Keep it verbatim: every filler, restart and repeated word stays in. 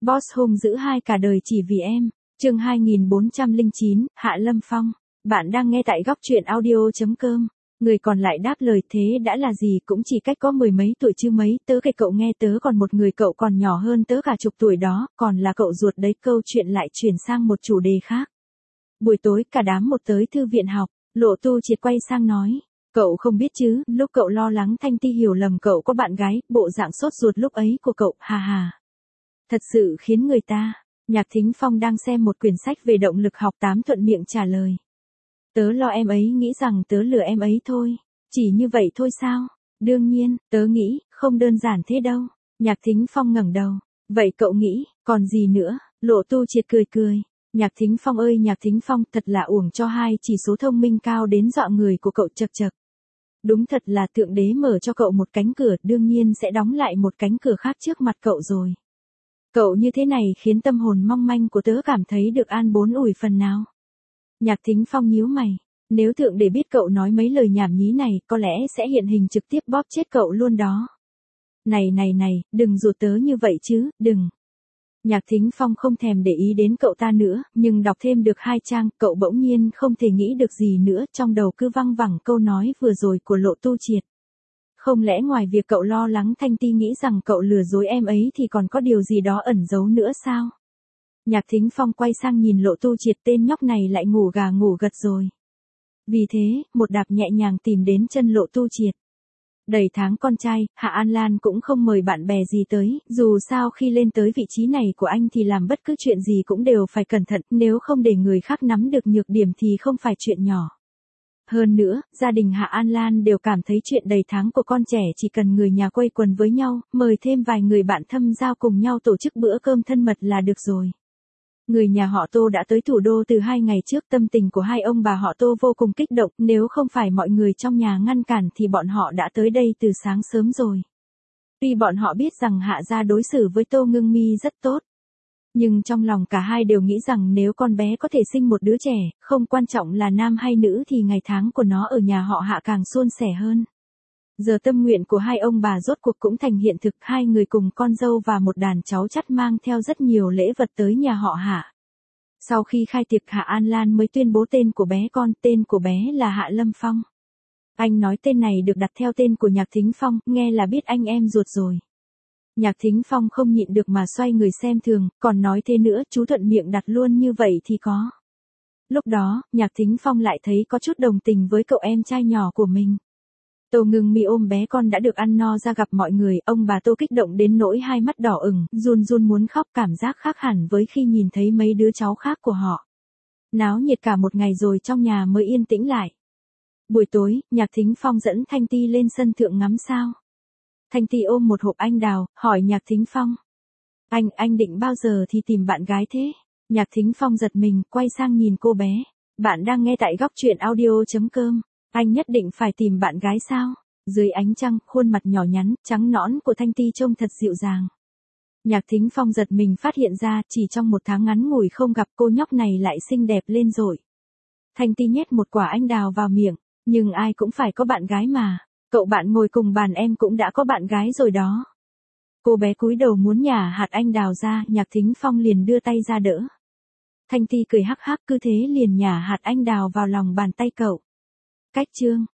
Boss hung dữ hai cả đời chỉ vì em. Chương hai nghìn bốn trăm lẻ chín, Hạ Lâm Phong. Bạn đang nghe tại góc truyện audio chấm com. Người còn lại đáp lời thế đã là gì, cũng chỉ cách có mười mấy tuổi chứ mấy, tớ kể cậu nghe, tớ còn một người cậu còn nhỏ hơn tớ cả chục tuổi đó, còn là cậu ruột đấy. Câu chuyện lại chuyển sang một chủ đề khác. Buổi tối cả đám một tới thư viện học, Lộ Tu Triệt quay sang nói. Cậu không biết chứ, lúc cậu lo lắng Thanh Ti hiểu lầm cậu có bạn gái, bộ dạng sốt ruột lúc ấy của cậu, hà hà. Thật sự khiến người ta. Nhạc Thính Phong đang xem một quyển sách về động lực học tám thuận miệng trả lời. Tớ lo em ấy nghĩ rằng tớ lừa em ấy thôi. Chỉ như vậy thôi sao? Đương nhiên, tớ nghĩ, không đơn giản thế đâu. Nhạc Thính Phong ngẩng đầu. Vậy cậu nghĩ, còn gì nữa? Lộ Tu Triệt cười cười. Nhạc Thính Phong ơi Nhạc Thính Phong, thật là uổng cho hai chỉ số thông minh cao đến dọa người của cậu chật chật. Đúng thật là Thượng Đế mở cho cậu một cánh cửa, đương nhiên sẽ đóng lại một cánh cửa khác trước mặt cậu rồi. Cậu như thế này khiến tâm hồn mong manh của tớ cảm thấy được an bốn ủi phần nào. Nhạc Thính Phong nhíu mày. Nếu Thượng Đế biết cậu nói mấy lời nhảm nhí này, có lẽ sẽ hiện hình trực tiếp bóp chết cậu luôn đó. Này này này, đừng dụ tớ như vậy chứ, đừng. Nhạc Thính Phong không thèm để ý đến cậu ta nữa, nhưng đọc thêm được hai trang, cậu bỗng nhiên không thể nghĩ được gì nữa, trong đầu cứ văng vẳng câu nói vừa rồi của Lộ Tu Triệt. Không lẽ ngoài việc cậu lo lắng Thanh Ti nghĩ rằng cậu lừa dối em ấy thì còn có điều gì đó ẩn giấu nữa sao? Nhạc Thính Phong quay sang nhìn Lộ Tu Triệt, tên nhóc này lại ngủ gà ngủ gật rồi. Vì thế, một đạp nhẹ nhàng tìm đến chân Lộ Tu Triệt. Đầy tháng con trai, Hạ An Lan cũng không mời bạn bè gì tới, dù sao khi lên tới vị trí này của anh thì làm bất cứ chuyện gì cũng đều phải cẩn thận, nếu không để người khác nắm được nhược điểm thì không phải chuyện nhỏ. Hơn nữa, gia đình Hạ An Lan đều cảm thấy chuyện đầy tháng của con trẻ chỉ cần người nhà quây quần với nhau, mời thêm vài người bạn thâm giao cùng nhau tổ chức bữa cơm thân mật là được rồi. Người nhà họ Tô đã tới thủ đô từ hai ngày trước, tâm tình của hai ông bà họ Tô vô cùng kích động, nếu không phải mọi người trong nhà ngăn cản thì bọn họ đã tới đây từ sáng sớm rồi. Tuy bọn họ biết rằng Hạ gia đối xử với Tô Ngưng Mi rất tốt, nhưng trong lòng cả hai đều nghĩ rằng nếu con bé có thể sinh một đứa trẻ, không quan trọng là nam hay nữ thì ngày tháng của nó ở nhà họ Hạ càng suôn sẻ hơn. Giờ tâm nguyện của hai ông bà rốt cuộc cũng thành hiện thực, hai người cùng con dâu và một đàn cháu chắt mang theo rất nhiều lễ vật tới nhà họ Hạ. Sau khi khai tiệc, Hạ An Lan mới tuyên bố tên của bé con, tên của bé là Hạ Lâm Phong. Anh nói tên này được đặt theo tên của Nhạc Thính Phong, nghe là biết anh em ruột rồi. Nhạc Thính Phong không nhịn được mà xoay người xem thường, còn nói thế nữa, chú thuận miệng đặt luôn như vậy thì có. Lúc đó, Nhạc Thính Phong lại thấy có chút đồng tình với cậu em trai nhỏ của mình. Tô Ngưng Mi ôm bé con đã được ăn no ra gặp mọi người, ông bà Tô kích động đến nỗi hai mắt đỏ ửng, run run muốn khóc, cảm giác khác hẳn với khi nhìn thấy mấy đứa cháu khác của họ. Náo nhiệt cả một ngày rồi trong nhà mới yên tĩnh lại. Buổi tối, Nhạc Thính Phong dẫn Thanh Ti lên sân thượng ngắm sao. Thanh Ti ôm một hộp anh đào, hỏi Nhạc Thính Phong. Anh, anh định bao giờ thì tìm bạn gái thế? Nhạc Thính Phong giật mình, quay sang nhìn cô bé. Bạn đang nghe tại góc truyện audio chấm com. Anh nhất định phải tìm bạn gái sao? Dưới ánh trăng, khuôn mặt nhỏ nhắn, trắng nõn của Thanh Ti trông thật dịu dàng. Nhạc Thính Phong giật mình phát hiện ra, chỉ trong một tháng ngắn ngủi không gặp cô nhóc này lại xinh đẹp lên rồi. Thanh Ti nhét một quả anh đào vào miệng, nhưng ai cũng phải có bạn gái mà. Cậu bạn ngồi cùng bàn em cũng đã có bạn gái rồi đó. Cô bé cúi đầu muốn nhả hạt anh đào ra, Nhạc Thính Phong liền đưa tay ra đỡ. Thanh Ti cười hắc hắc, cứ thế liền nhả hạt anh đào vào lòng bàn tay cậu. Cách chương